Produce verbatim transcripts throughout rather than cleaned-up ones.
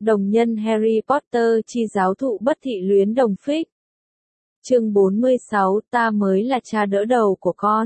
Đồng nhân Harry Potter chi giáo thụ bất thị luyến đồng phích. Chương bốn mươi sáu, ta mới là cha đỡ đầu của con.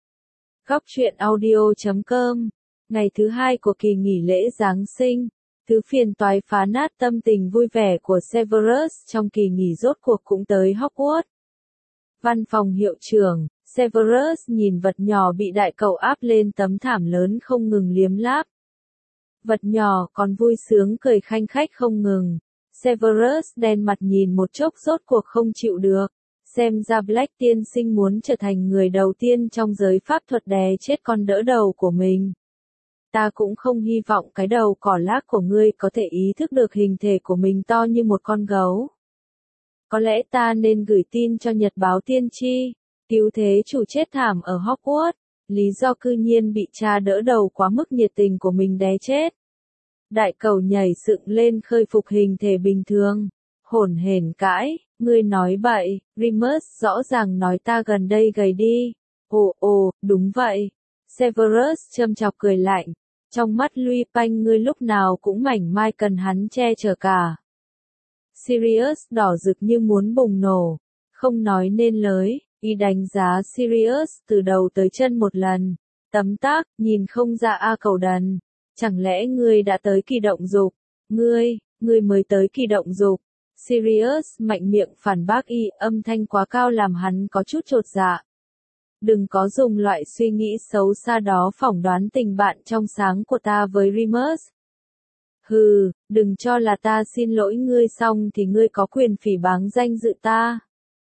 Góc truyện audio chấm com. Ngày thứ hai của kỳ nghỉ lễ Giáng sinh, thứ phiền toái phá nát tâm tình vui vẻ của Severus trong kỳ nghỉ rốt cuộc cũng tới Hogwarts. Văn phòng hiệu trưởng, Severus nhìn vật nhỏ bị đại cậu áp lên tấm thảm lớn không ngừng liếm láp. Vật nhỏ còn vui sướng cười khanh khách không ngừng. Severus đen mặt nhìn một chốc rốt cuộc không chịu được. Xem ra Black tiên sinh muốn trở thành người đầu tiên trong giới pháp thuật đè chết con đỡ đầu của mình. Ta cũng không hy vọng cái đầu cỏ lác của ngươi có thể ý thức được hình thể của mình to như một con gấu. Có lẽ ta nên gửi tin cho Nhật báo tiên tri, cứu thế chủ chết thảm ở Hogwarts, lý do cư nhiên bị cha đỡ đầu quá mức nhiệt tình của mình đè chết. Đại cầu nhảy dựng lên khôi phục hình thể bình thường, hổn hển cãi, ngươi nói bậy, Remus rõ ràng nói ta gần đây gầy đi. Ồ ồ, đúng vậy. Severus châm chọc cười lạnh, trong mắt Lupin ngươi lúc nào cũng mảnh mai cần hắn che chở cả. Sirius đỏ rực như muốn bùng nổ, không nói nên lời, y đánh giá Sirius từ đầu tới chân một lần, tấm tắc, nhìn không ra a cầu đần, chẳng lẽ ngươi đã tới kỳ động dục, ngươi, ngươi mới tới kỳ động dục. Sirius mạnh miệng phản bác y, âm thanh quá cao làm hắn có chút chột dạ. Đừng có dùng loại suy nghĩ xấu xa đó phỏng đoán tình bạn trong sáng của ta với Remus. Hừ, đừng cho là ta xin lỗi ngươi xong thì ngươi có quyền phỉ báng danh dự ta.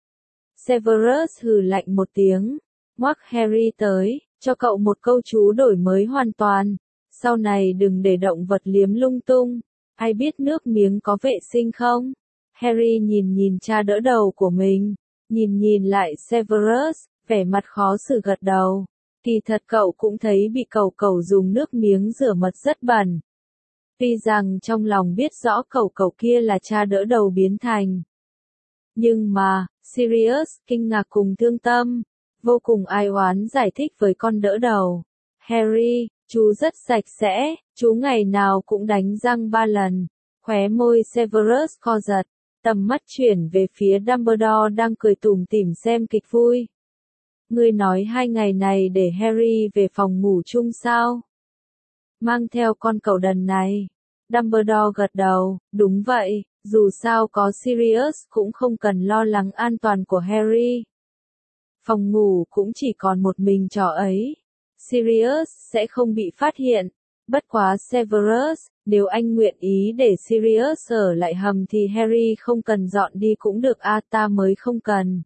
Severus hừ lạnh một tiếng, ngoắc Harry tới, cho cậu một câu chú đổi mới hoàn toàn. Sau này đừng để động vật liếm lung tung, ai biết nước miếng có vệ sinh không? Harry nhìn nhìn cha đỡ đầu của mình, nhìn nhìn lại Severus, vẻ mặt khó xử gật đầu. Kỳ thật cậu cũng thấy bị cậu cậu dùng nước miếng rửa mật rất bẩn. Tuy rằng trong lòng biết rõ cậu cậu kia là cha đỡ đầu biến thành. Nhưng mà, Sirius kinh ngạc cùng thương tâm, vô cùng ai oán giải thích với con đỡ đầu. Harry, chú rất sạch sẽ, chú ngày nào cũng đánh răng ba lần. Khóe môi Severus co giật, tầm mắt chuyển về phía Dumbledore đang cười tủm tỉm xem kịch vui. Ngươi nói hai ngày này để Harry về phòng ngủ chung sao? Mang theo con cậu đần này. Dumbledore gật đầu, đúng vậy, dù sao có Sirius cũng không cần lo lắng an toàn của Harry. Phòng ngủ cũng chỉ còn một mình trò ấy. Sirius sẽ không bị phát hiện. Bất quá Severus, nếu anh nguyện ý để Sirius ở lại hầm thì Harry không cần dọn đi cũng được a, ta mới không cần.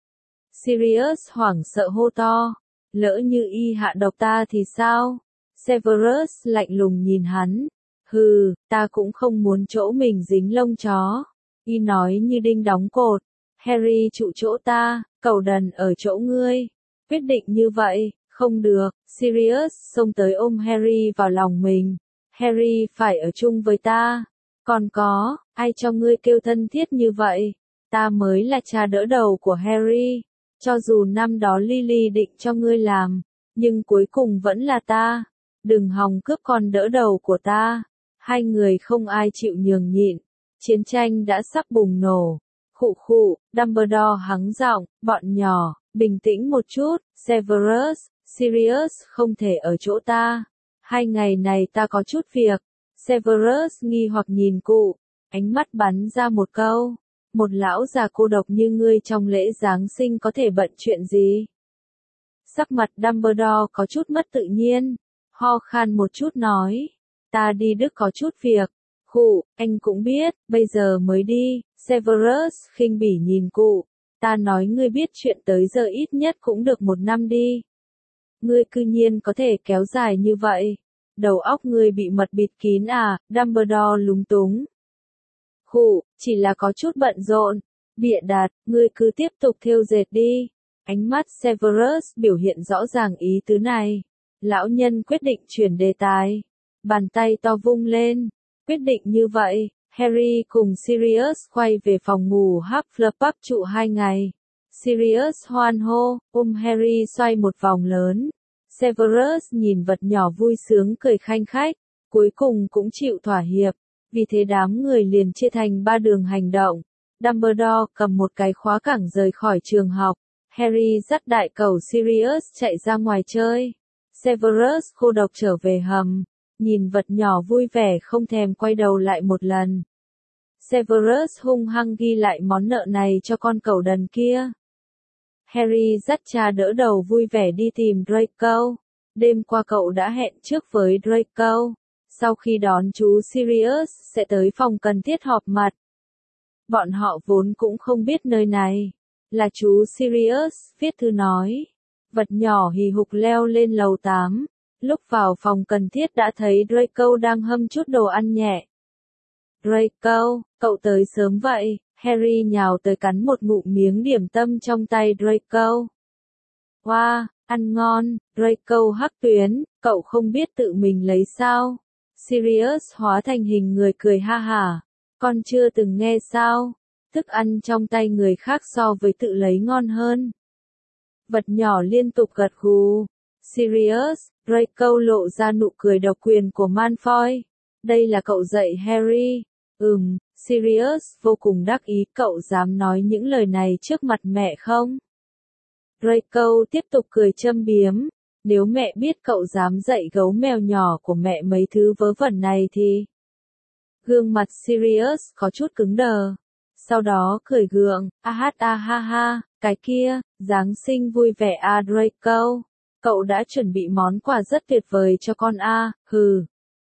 Sirius hoảng sợ hô to, lỡ như y hạ độc ta thì sao? Severus lạnh lùng nhìn hắn, hừ, ta cũng không muốn chỗ mình dính lông chó. Y nói như đinh đóng cột, Harry trụ chỗ ta, cậu đần ở chỗ ngươi. Quyết định như vậy, không được. Sirius xông tới ôm Harry vào lòng mình. Harry phải ở chung với ta. Còn có, ai cho ngươi kêu thân thiết như vậy? Ta mới là cha đỡ đầu của Harry. Cho dù năm đó Lily định cho ngươi làm, nhưng cuối cùng vẫn là ta. Đừng hòng cướp con đỡ đầu của ta. Hai người không ai chịu nhường nhịn. Chiến tranh đã sắp bùng nổ. Khụ khụ, Dumbledore hắng giọng, bọn nhỏ, bình tĩnh một chút. Severus, Sirius không thể ở chỗ ta. Hai ngày này ta có chút việc. Severus nghi hoặc nhìn cụ, ánh mắt bắn ra một câu. Một lão già cô độc như ngươi trong lễ Giáng sinh có thể bận chuyện gì? Sắc mặt Dumbledore có chút mất tự nhiên, ho khan một chút nói, ta đi Đức có chút việc. Khụ, anh cũng biết, bây giờ mới đi. Severus khinh bỉ nhìn cụ, ta nói ngươi biết chuyện tới giờ ít nhất cũng được một năm đi. Ngươi cư nhiên có thể kéo dài như vậy. Đầu óc ngươi bị mật bịt kín à? Dumbledore lúng túng. Khụ, chỉ là có chút bận rộn. Bịa đặt, ngươi cứ tiếp tục thêu dệt đi. Ánh mắt Severus biểu hiện rõ ràng ý tứ này. Lão nhân quyết định chuyển đề tài. Bàn tay to vung lên. Quyết định như vậy, Harry cùng Sirius quay về phòng ngủ Hufflepuff trụ hai ngày. Sirius hoan hô, ôm Harry xoay một vòng lớn. Severus nhìn vật nhỏ vui sướng cười khanh khách, cuối cùng cũng chịu thỏa hiệp. Vì thế đám người liền chia thành ba đường hành động. Dumbledore cầm một cái khóa cảng rời khỏi trường học. Harry dắt đại cẩu Sirius chạy ra ngoài chơi. Severus cô độc trở về hầm, nhìn vật nhỏ vui vẻ không thèm quay đầu lại một lần. Severus hung hăng ghi lại món nợ này cho con cẩu đần kia. Harry dắt cha đỡ đầu vui vẻ đi tìm Draco. Đêm qua cậu đã hẹn trước với Draco. Sau khi đón chú Sirius sẽ tới phòng cần thiết họp mặt. Bọn họ vốn cũng không biết nơi này. Là chú Sirius viết thư nói. Vật nhỏ hì hục leo lên lầu tám. Lúc vào phòng cần thiết đã thấy Draco đang hâm chút đồ ăn nhẹ. Draco, cậu tới sớm vậy. Harry nhào tới cắn một ngụm miếng điểm tâm trong tay Draco. Wow, ăn ngon. Draco hắc tuyến, cậu không biết tự mình lấy sao? Sirius hóa thành hình người cười ha hả. Con chưa từng nghe sao? Thức ăn trong tay người khác so với tự lấy ngon hơn. Vật nhỏ liên tục gật gù. Sirius, Draco lộ ra nụ cười độc quyền của Malfoy. Đây là cậu dạy Harry. Ừm, Sirius vô cùng đắc ý, cậu dám nói những lời này trước mặt mẹ không? Draco tiếp tục cười châm biếm. Nếu mẹ biết cậu dám dạy gấu mèo nhỏ của mẹ mấy thứ vớ vẩn này thì... Gương mặt Sirius có chút cứng đờ. Sau đó cười gượng, a hát a ha ha, cái kia, Giáng sinh vui vẻ a Draco. Cậu đã chuẩn bị món quà rất tuyệt vời cho con a, hừ.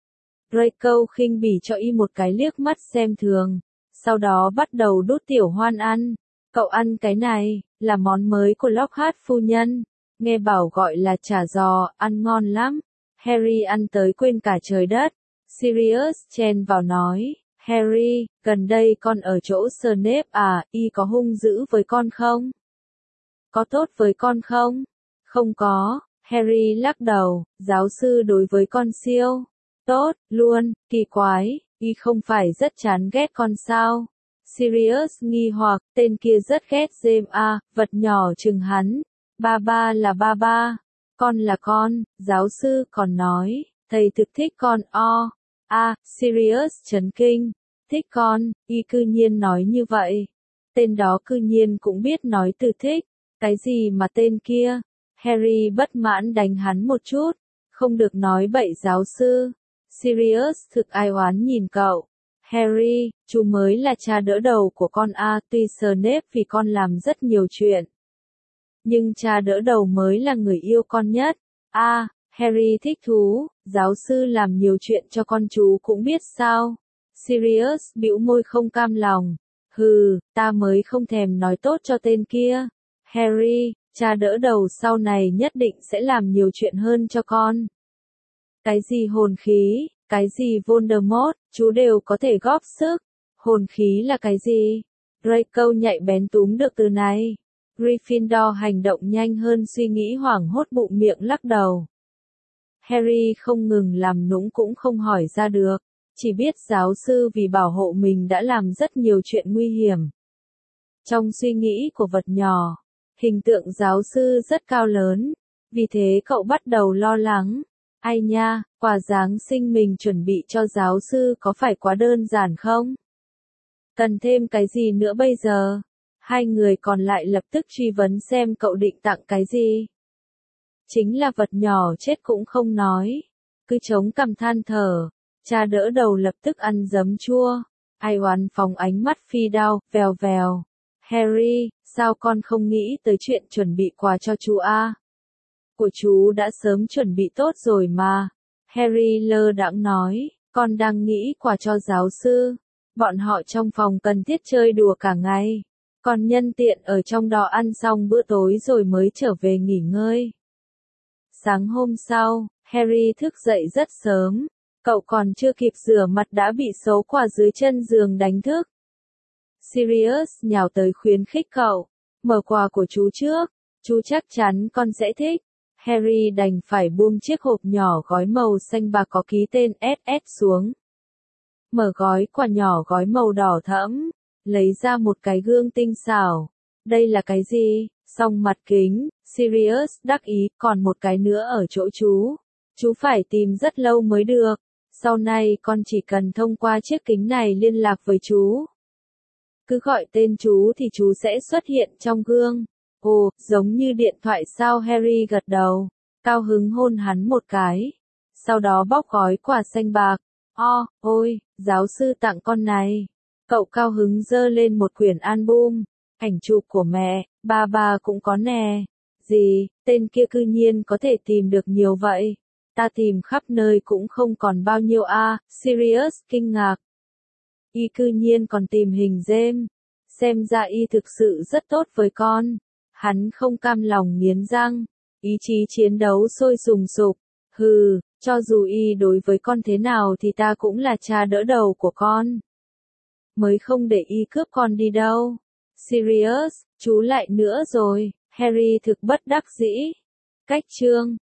Draco khinh bỉ cho y một cái liếc mắt xem thường. Sau đó bắt đầu đút tiểu hoan ăn. Cậu ăn cái này, là món mới của Lockhart phu nhân. Nghe bảo gọi là chả giò, ăn ngon lắm. Harry ăn tới quên cả trời đất. Sirius chen vào nói, Harry, gần đây con ở chỗ Snape à, y có hung dữ với con không? Có tốt với con không? Không có. Harry lắc đầu, giáo sư đối với con siêu tốt, luôn, kỳ quái, y không phải rất chán ghét con sao? Sirius nghi hoặc, tên kia rất ghét James à, vật nhỏ chừng hắn. Ba ba là ba ba, con là con, giáo sư còn nói, thầy thực thích con o. A, Sirius chấn kinh, thích con, y cư nhiên nói như vậy. Tên đó cư nhiên cũng biết nói từ thích, cái gì mà tên kia. Harry bất mãn đánh hắn một chút, không được nói bậy giáo sư. Sirius thực ai oán nhìn cậu. Harry, chú mới là cha đỡ đầu của con A, tuy Snape vì con làm rất nhiều chuyện. Nhưng cha đỡ đầu mới là người yêu con nhất. A, Harry thích thú, giáo sư làm nhiều chuyện cho con chú cũng biết sao. Sirius bĩu môi không cam lòng. Hừ, ta mới không thèm nói tốt cho tên kia. Harry, cha đỡ đầu sau này nhất định sẽ làm nhiều chuyện hơn cho con. Cái gì hồn khí, cái gì Voldemort, chú đều có thể góp sức. Hồn khí là cái gì? Draco nhạy bén túm được từ này. Gryffindor hành động nhanh hơn suy nghĩ, hoảng hốt bụng miệng lắc đầu. Harry không ngừng làm nũng cũng không hỏi ra được, chỉ biết giáo sư vì bảo hộ mình đã làm rất nhiều chuyện nguy hiểm. Trong suy nghĩ của vật nhỏ, hình tượng giáo sư rất cao lớn, vì thế cậu bắt đầu lo lắng. Ai nha, quà Giáng sinh mình chuẩn bị cho giáo sư có phải quá đơn giản không? Cần thêm cái gì nữa bây giờ? Hai người còn lại lập tức truy vấn xem cậu định tặng cái gì. Chính là vật nhỏ chết cũng không nói. Cứ chống cằm than thở. Cha đỡ đầu lập tức ăn giấm chua. Ai oán phóng ánh mắt phi đao, vèo vèo. Harry, sao con không nghĩ tới chuyện chuẩn bị quà cho chú A? Của chú đã sớm chuẩn bị tốt rồi mà. Harry lơ đãng nói, con đang nghĩ quà cho giáo sư. Bọn họ trong phòng cần thiết chơi đùa cả ngày. Còn nhân tiện ở trong đó ăn xong bữa tối rồi mới trở về nghỉ ngơi. Sáng hôm sau, Harry thức dậy rất sớm. Cậu còn chưa kịp rửa mặt đã bị số quà dưới chân giường đánh thức. Sirius nhào tới khuyến khích cậu. Mở quà của chú trước. Chú chắc chắn con sẽ thích. Harry đành phải buông chiếc hộp nhỏ gói màu xanh bạc có ký tên ét ét xuống. Mở gói quà nhỏ gói màu đỏ thẫm. Lấy ra một cái gương tinh xảo. Đây là cái gì? Song mặt kính. Sirius đắc ý, còn một cái nữa ở chỗ chú. Chú phải tìm rất lâu mới được. Sau này con chỉ cần thông qua chiếc kính này liên lạc với chú. Cứ gọi tên chú thì chú sẽ xuất hiện trong gương. Ồ, giống như điện thoại sao? Harry gật đầu, cao hứng hôn hắn một cái. Sau đó bóc gói quà xanh bạc. O, ôi, giáo sư tặng con này. Cậu cao hứng giơ lên một quyển album. Ảnh chụp của mẹ, ba ba cũng có nè. Gì, tên kia cư nhiên có thể tìm được nhiều vậy. Ta tìm khắp nơi cũng không còn bao nhiêu a. À, Sirius kinh ngạc. Y cư nhiên còn tìm hình James. Xem ra y thực sự rất tốt với con. Hắn không cam lòng nghiến răng. Ý chí chiến đấu sôi sùng sục. Hừ, cho dù y đối với con thế nào thì ta cũng là cha đỡ đầu của con. Mới không để y cướp con đi đâu. Sirius, chú lại nữa rồi. Harry thực bất đắc dĩ. Cách chương